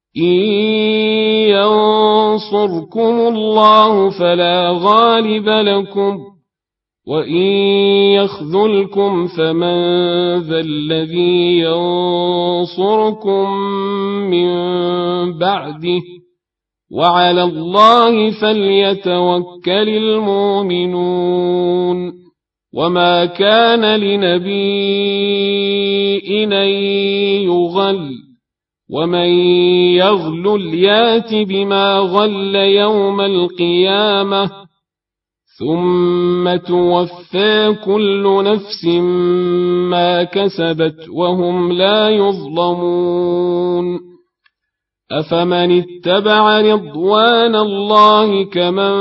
إن ينصركم الله فلا غالب لكم وإن يخذلكم فمن ذا الذي ينصركم من بعده وعلى الله فليتوكل المؤمنون وما كان لنبي أن يغل ومن يغلل يات بما غل يوم القيامة ثم توفى كل نفس ما كسبت وهم لا يظلمون أفمن اتبع رضوان الله كمن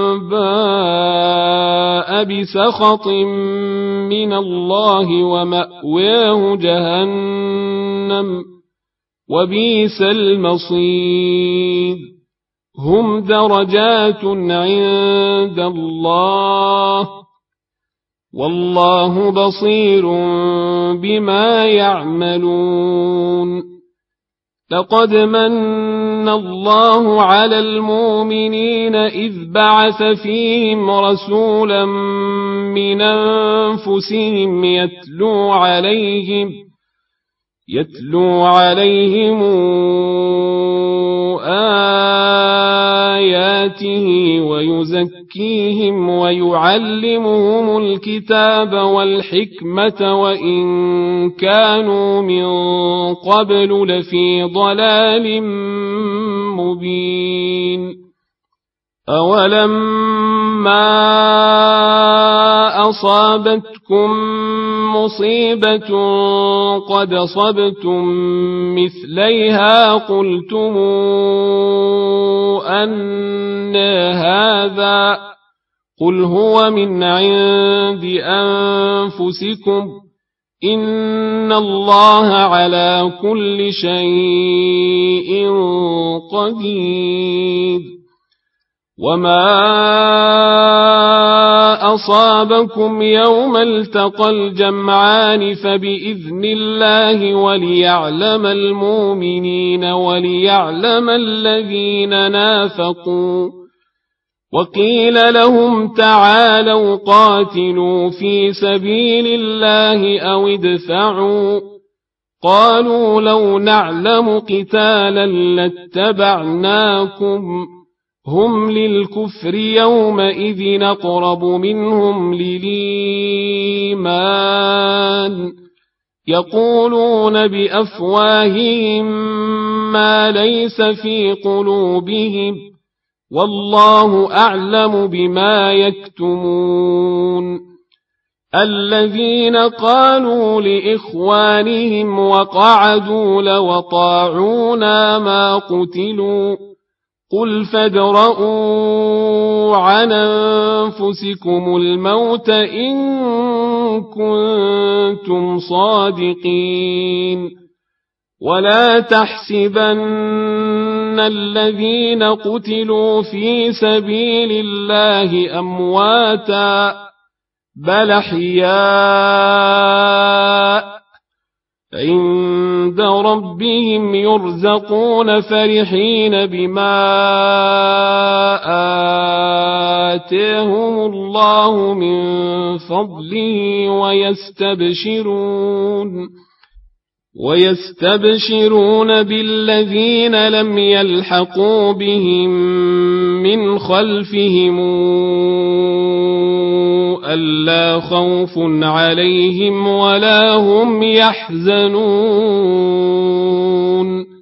باء بسخط من الله ومأواه جهنم وبئس المصير هم درجات عند الله والله بصير بما يعملون لقد من الله على المؤمنين إذ بعث فيهم رسولا من أنفسهم يتلو عليهم آياته ويزكيهم ويعلمهم الكتاب والحكمة وإن كانوا من قبل لفي ضلال مبين أولما أصابتكم مصيبة قد أصبتم مثليها قلتم أن هذا قل هو من عند أنفسكم إن الله على كل شيء قدير وما أصابكم يوم التقى الجمعان فبإذن الله وليعلم المؤمنين وليعلم الذين نافقوا وقيل لهم تعالوا قاتلوا في سبيل الله أو ادفعوا قالوا لو نعلم قتالا لاتبعناكم هم للكفر يومئذ أقرب منهم للإيمان يقولون بأفواههم ما ليس في قلوبهم والله أعلم بما يكتمون الذين قالوا لإخوانهم وقعدوا لو طاعونا ما قتلوا قل فادرءوا عن أنفسكم الموت إن كنتم صادقين ولا تحسبن الذين قتلوا في سبيل الله أمواتا بل أحياء عند ربهم يرزقون فرحين بما آتاهم الله من فضله ويستبشرون بالذين لم يلحقوا بهم من خلفهم ألا خوف عليهم ولا هم يحزنون